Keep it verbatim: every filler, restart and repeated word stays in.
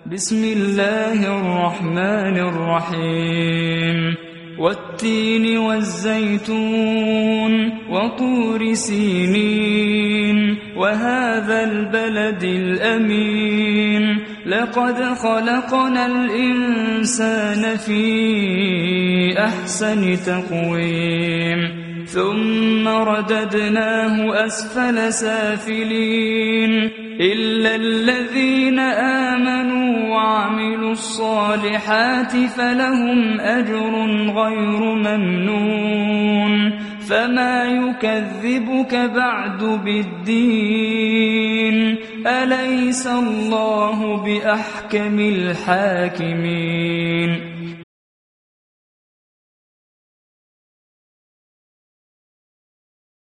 بسم الله الرحمن الرحيم والتين والزيتون وطور سينين وهذا البلد الأمين لقد خلقنا الإنسان في أحسن تقويم ثم رددناه أسفل سافلين إلا الذين آمنوا وعملوا الصالحات فلهم أجر غير ممنون فما يكذبك بعد بالدين أليس الله بأحكم الحاكمين